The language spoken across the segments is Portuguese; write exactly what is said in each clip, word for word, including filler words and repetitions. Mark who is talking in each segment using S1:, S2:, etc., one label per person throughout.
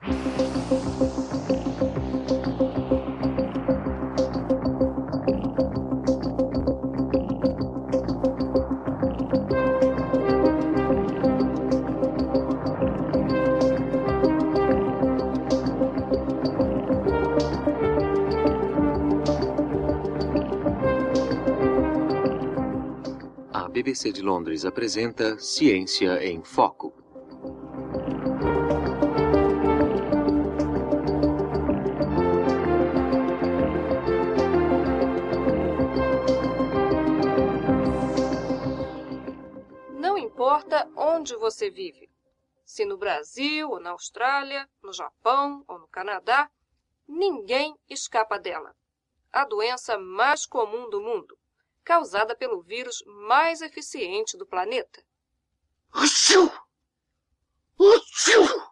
S1: A B B C de Londres apresenta Ciência em Foco.
S2: Não importa onde você vive, se no Brasil ou na Austrália, no Japão ou no Canadá, ninguém escapa dela. A doença mais comum do mundo, causada pelo vírus mais eficiente do planeta.
S3: Achoo! Achoo!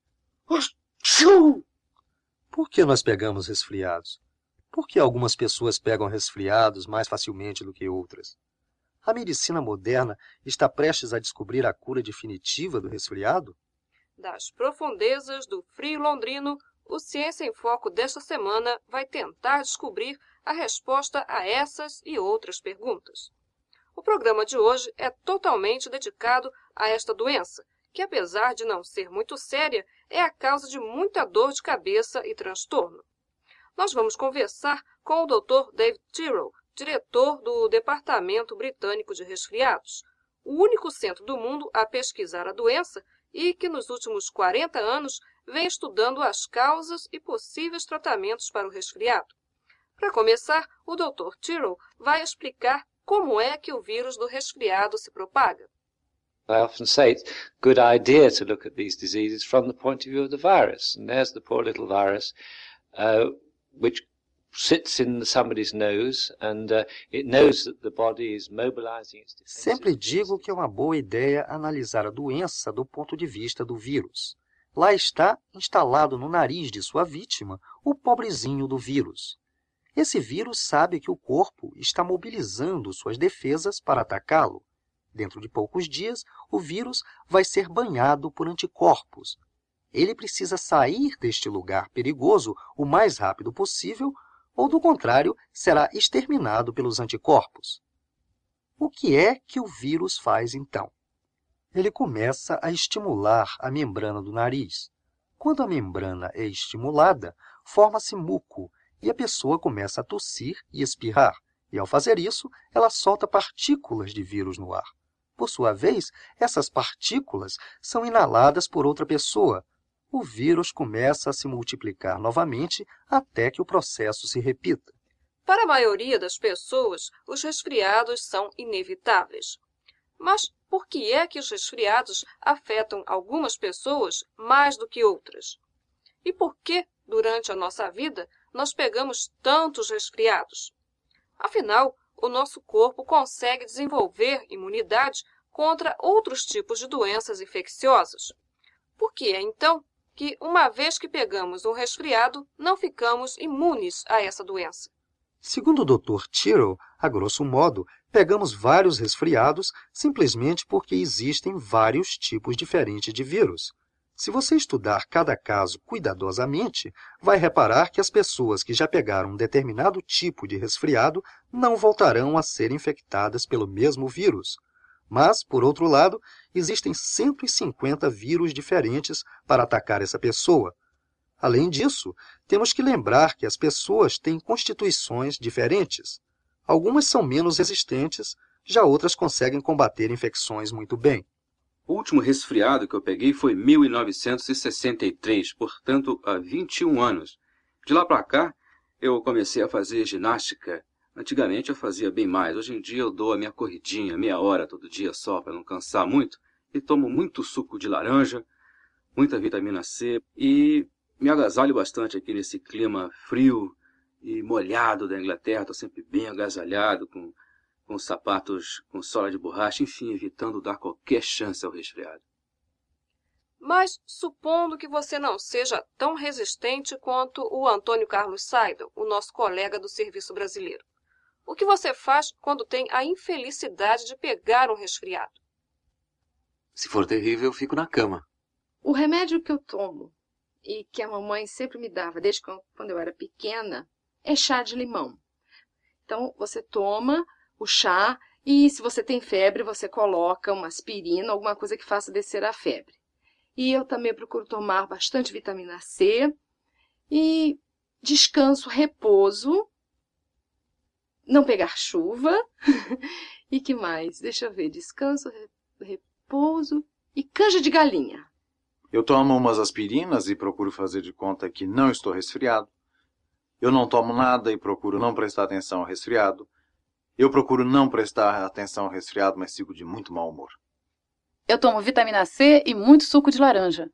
S3: Achoo!
S4: Por que nós pegamos resfriados? Por que algumas pessoas pegam resfriados mais facilmente do que outras? A medicina moderna está prestes a descobrir a cura definitiva do resfriado?
S2: Das profundezas do frio londrino, o Ciência em Foco desta semana vai tentar descobrir a resposta a essas e outras perguntas. O programa de hoje é totalmente dedicado a esta doença, que apesar de não ser muito séria, é a causa de muita dor de cabeça e transtorno. Nós vamos conversar com o doutor David Tyrrell, diretor do Departamento Britânico de Resfriados, o único centro do mundo a pesquisar a doença e que nos últimos quarenta anos vem estudando as causas e possíveis tratamentos para o resfriado. Para começar, o doutor Tyrrell vai explicar como é que o vírus do resfriado se propaga.
S5: I often say it's a good idea to look at these diseases from the point of view of the virus. And there's the poor little virus, uh, which sits in somebody's nose and uh, it knows that the body is mobilizing its defenses.
S4: Sempre digo que é uma boa ideia analisar a doença do ponto de vista do vírus. Lá está, instalado no nariz de sua vítima, o pobrezinho do vírus. Esse vírus sabe que o corpo está mobilizando suas defesas para atacá-lo. Dentro de poucos dias, o vírus vai ser banhado por anticorpos. Ele precisa sair deste lugar perigoso o mais rápido possível, ou do contrário, será exterminado pelos anticorpos. O que é que o vírus faz então? Ele começa a estimular a membrana do nariz. Quando a membrana é estimulada, forma-se muco e a pessoa começa a tossir e espirrar. E ao fazer isso, ela solta partículas de vírus no ar. Por sua vez, essas partículas são inaladas por outra pessoa. O vírus começa a se multiplicar novamente até que o processo se repita.
S2: Para a maioria das pessoas, os resfriados são inevitáveis. Mas por que é que os resfriados afetam algumas pessoas mais do que outras? E por que, durante a nossa vida, nós pegamos tantos resfriados? Afinal, o nosso corpo consegue desenvolver imunidade contra outros tipos de doenças infecciosas. Por que é, então, que, uma vez que pegamos um resfriado, não ficamos imunes a essa doença?
S4: Segundo o doutor Tyrrell, a grosso modo, pegamos vários resfriados simplesmente porque existem vários tipos diferentes de vírus. Se você estudar cada caso cuidadosamente, vai reparar que as pessoas que já pegaram um determinado tipo de resfriado não voltarão a ser infectadas pelo mesmo vírus. Mas, por outro lado, existem cento e cinquenta vírus diferentes para atacar essa pessoa. Além disso, temos que lembrar que as pessoas têm constituições diferentes. Algumas são menos resistentes, já outras conseguem combater infecções muito bem.
S6: O último resfriado que eu peguei foi em mil novecentos e sessenta e três, portanto, há vinte e um anos. De lá para cá, eu comecei a fazer ginástica. Antigamente eu fazia bem mais. Hoje em dia eu dou a minha corridinha, meia hora todo dia só, para não cansar muito. E tomo muito suco de laranja, muita vitamina C. E me agasalho bastante aqui nesse clima frio e molhado da Inglaterra. Estou sempre bem agasalhado, com, com sapatos com sola de borracha, enfim, evitando dar qualquer chance ao resfriado.
S2: Mas, supondo que você não seja tão resistente quanto o Antônio Carlos Seidel, o nosso colega do Serviço Brasileiro, o que você faz quando tem a infelicidade de pegar um resfriado?
S1: Se for terrível, eu fico na cama.
S7: O remédio que eu tomo e que a mamãe sempre me dava, desde quando eu era pequena, é chá de limão. Então, você toma o chá e, se você tem febre, você coloca uma aspirina, alguma coisa que faça descer a febre. E eu também procuro tomar bastante vitamina C e descanso, repouso, não pegar chuva. E que mais? Deixa eu ver, descanso, repouso e canja de galinha.
S8: Eu tomo umas aspirinas e procuro fazer de conta que não estou resfriado. Eu não tomo nada e procuro não prestar atenção ao resfriado. Eu procuro não prestar atenção ao resfriado, mas fico de muito mau humor.
S9: Eu tomo vitamina C e muito suco de laranja.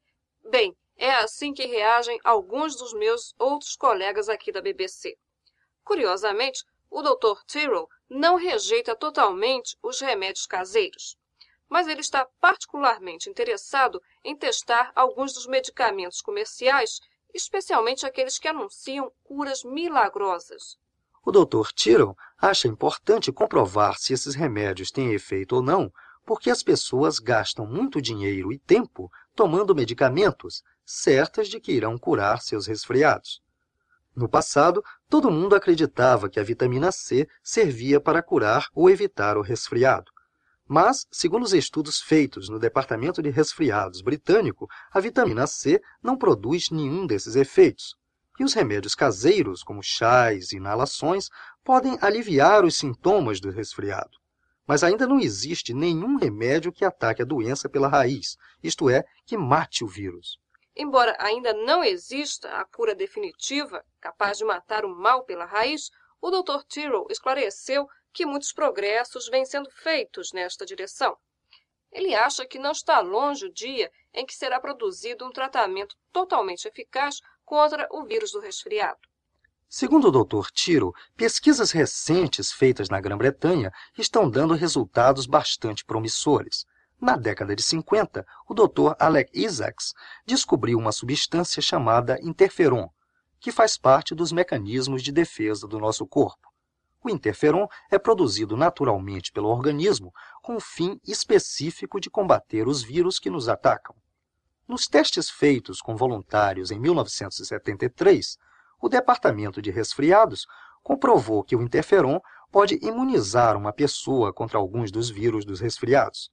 S2: Bem, é assim que reagem alguns dos meus outros colegas aqui da B B C. Curiosamente, o doutor Tyrrell não rejeita totalmente os remédios caseiros, mas ele está particularmente interessado em testar alguns dos medicamentos comerciais, especialmente aqueles que anunciam curas milagrosas.
S4: O doutor Tyrrell acha importante comprovar se esses remédios têm efeito ou não, porque as pessoas gastam muito dinheiro e tempo tomando medicamentos, certas de que irão curar seus resfriados. No passado, todo mundo acreditava que a vitamina C servia para curar ou evitar o resfriado. Mas, segundo os estudos feitos no Departamento de Resfriados britânico, a vitamina C não produz nenhum desses efeitos. E os remédios caseiros, como chás e inalações, podem aliviar os sintomas do resfriado. Mas ainda não existe nenhum remédio que ataque a doença pela raiz, isto é, que mate o vírus.
S2: Embora ainda não exista a cura definitiva, capaz de matar o mal pela raiz, o doutor Tyrrell esclareceu que muitos progressos vêm sendo feitos nesta direção. Ele acha que não está longe o dia em que será produzido um tratamento totalmente eficaz contra o vírus do resfriado.
S4: Segundo o doutor Tyrrell, pesquisas recentes feitas na Grã-Bretanha estão dando resultados bastante promissores. Na década de cinquenta, o doutor Alec Isaacs descobriu uma substância chamada interferon, que faz parte dos mecanismos de defesa do nosso corpo. O interferon é produzido naturalmente pelo organismo com o fim específico de combater os vírus que nos atacam. Nos testes feitos com voluntários em mil novecentos e setenta e três, o Departamento de Resfriados comprovou que o interferon pode imunizar uma pessoa contra alguns dos vírus dos resfriados.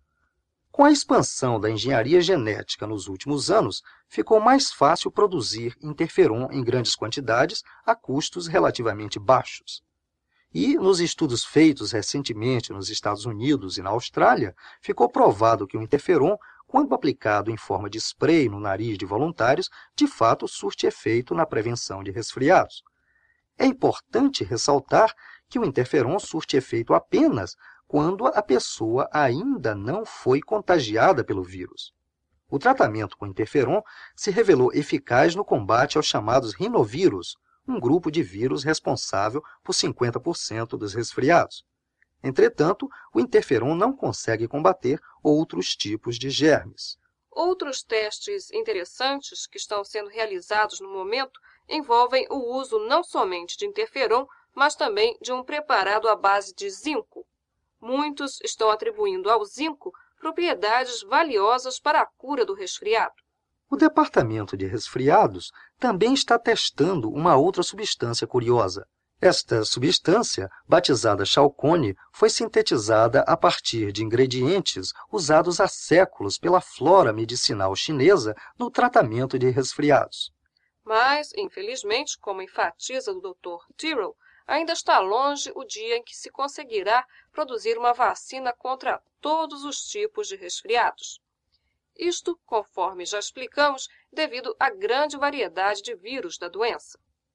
S4: Com a expansão da engenharia genética nos últimos anos, ficou mais fácil produzir interferon em grandes quantidades a custos relativamente baixos. E, nos estudos feitos recentemente nos Estados Unidos e na Austrália, ficou provado que o interferon, quando aplicado em forma de spray no nariz de voluntários, de fato surte efeito na prevenção de resfriados. É importante ressaltar que o interferon surte efeito apenas quando a pessoa ainda não foi contagiada pelo vírus. O tratamento com interferon se revelou eficaz no combate aos chamados rinovírus, um grupo de vírus responsável por cinquenta por cento dos resfriados. Entretanto, o interferon não consegue combater outros tipos de germes.
S2: Outros testes interessantes que estão sendo realizados no momento envolvem o uso não somente de interferon, mas também de um preparado à base de zinco. Muitos estão atribuindo ao zinco propriedades valiosas para a cura do resfriado.
S4: O Departamento de Resfriados também está testando uma outra substância curiosa. Esta substância, batizada chalcone, foi sintetizada a partir de ingredientes usados há séculos pela flora medicinal chinesa no tratamento de resfriados.
S2: Mas, infelizmente, como enfatiza o doutor Tyrrell, ainda está longe o dia em que se conseguirá produzir uma vacina contra todos os tipos de resfriados. Isto, conforme já explicamos, devido à grande variedade de vírus da doença.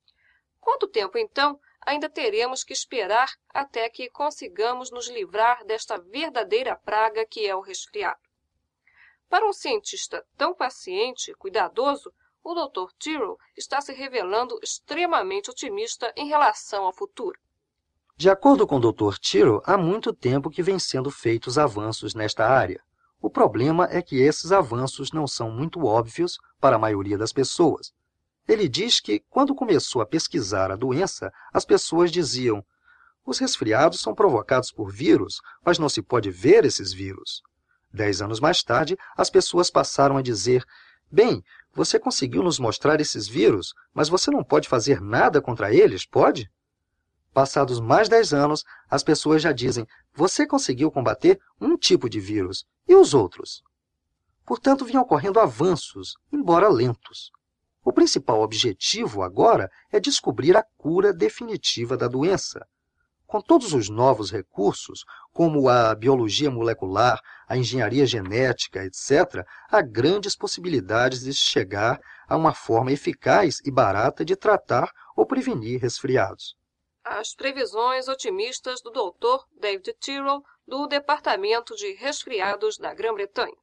S2: Quanto tempo, então, ainda teremos que esperar até que consigamos nos livrar desta verdadeira praga que é o resfriado? Para um cientista tão paciente e cuidadoso, o doutor Tyrrell está se revelando extremamente otimista em relação ao futuro.
S4: De acordo com o doutor Tyrrell, há muito tempo que vêm sendo feitos avanços nesta área. O problema é que esses avanços não são muito óbvios para a maioria das pessoas. Ele diz que, quando começou a pesquisar a doença, as pessoas diziam: os resfriados são provocados por vírus, mas não se pode ver esses vírus. Dez anos mais tarde, as pessoas passaram a dizer: bem, você conseguiu nos mostrar esses vírus, mas você não pode fazer nada contra eles, pode? Passados mais dez anos, as pessoas já dizem, você conseguiu combater um tipo de vírus, e os outros? Portanto, vinham ocorrendo avanços, embora lentos. O principal objetivo agora é descobrir a cura definitiva da doença. Com todos os novos recursos, como a biologia molecular, a engenharia genética, etcétera, há grandes possibilidades de chegar a uma forma eficaz e barata de tratar ou prevenir resfriados.
S2: As previsões otimistas do doutor David Tyrrell, do Departamento de Resfriados da Grã-Bretanha.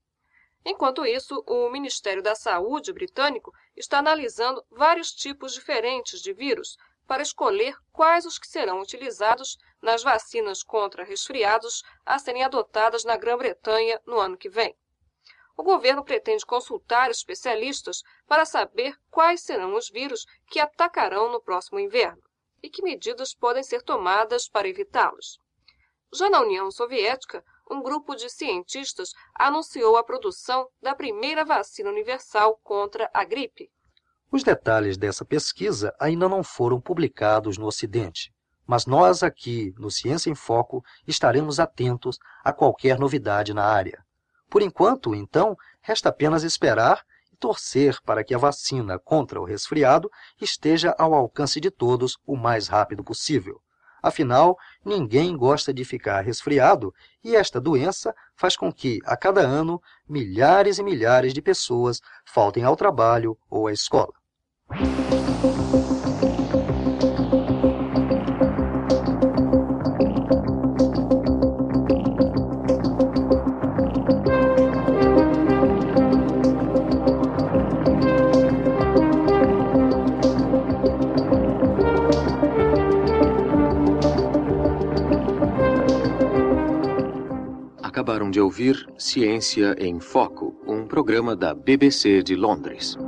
S2: Enquanto isso, o Ministério da Saúde britânico está analisando vários tipos diferentes de vírus para escolher quais os que serão utilizados nas vacinas contra resfriados a serem adotadas na Grã-Bretanha no ano que vem. O governo pretende consultar especialistas para saber quais serão os vírus que atacarão no próximo inverno e que medidas podem ser tomadas para evitá-los. Já na União Soviética, um grupo de cientistas anunciou a produção da primeira vacina universal contra a gripe.
S4: Os detalhes dessa pesquisa ainda não foram publicados no Ocidente, mas nós aqui, no Ciência em Foco, estaremos atentos a qualquer novidade na área. Por enquanto, então, resta apenas esperar e torcer para que a vacina contra o resfriado esteja ao alcance de todos o mais rápido possível. Afinal, ninguém gosta de ficar resfriado e esta doença faz com que, a cada ano, milhares e milhares de pessoas faltem ao trabalho ou à escola.
S1: Acabaram de ouvir Ciência em Foco, um programa da B B C de Londres.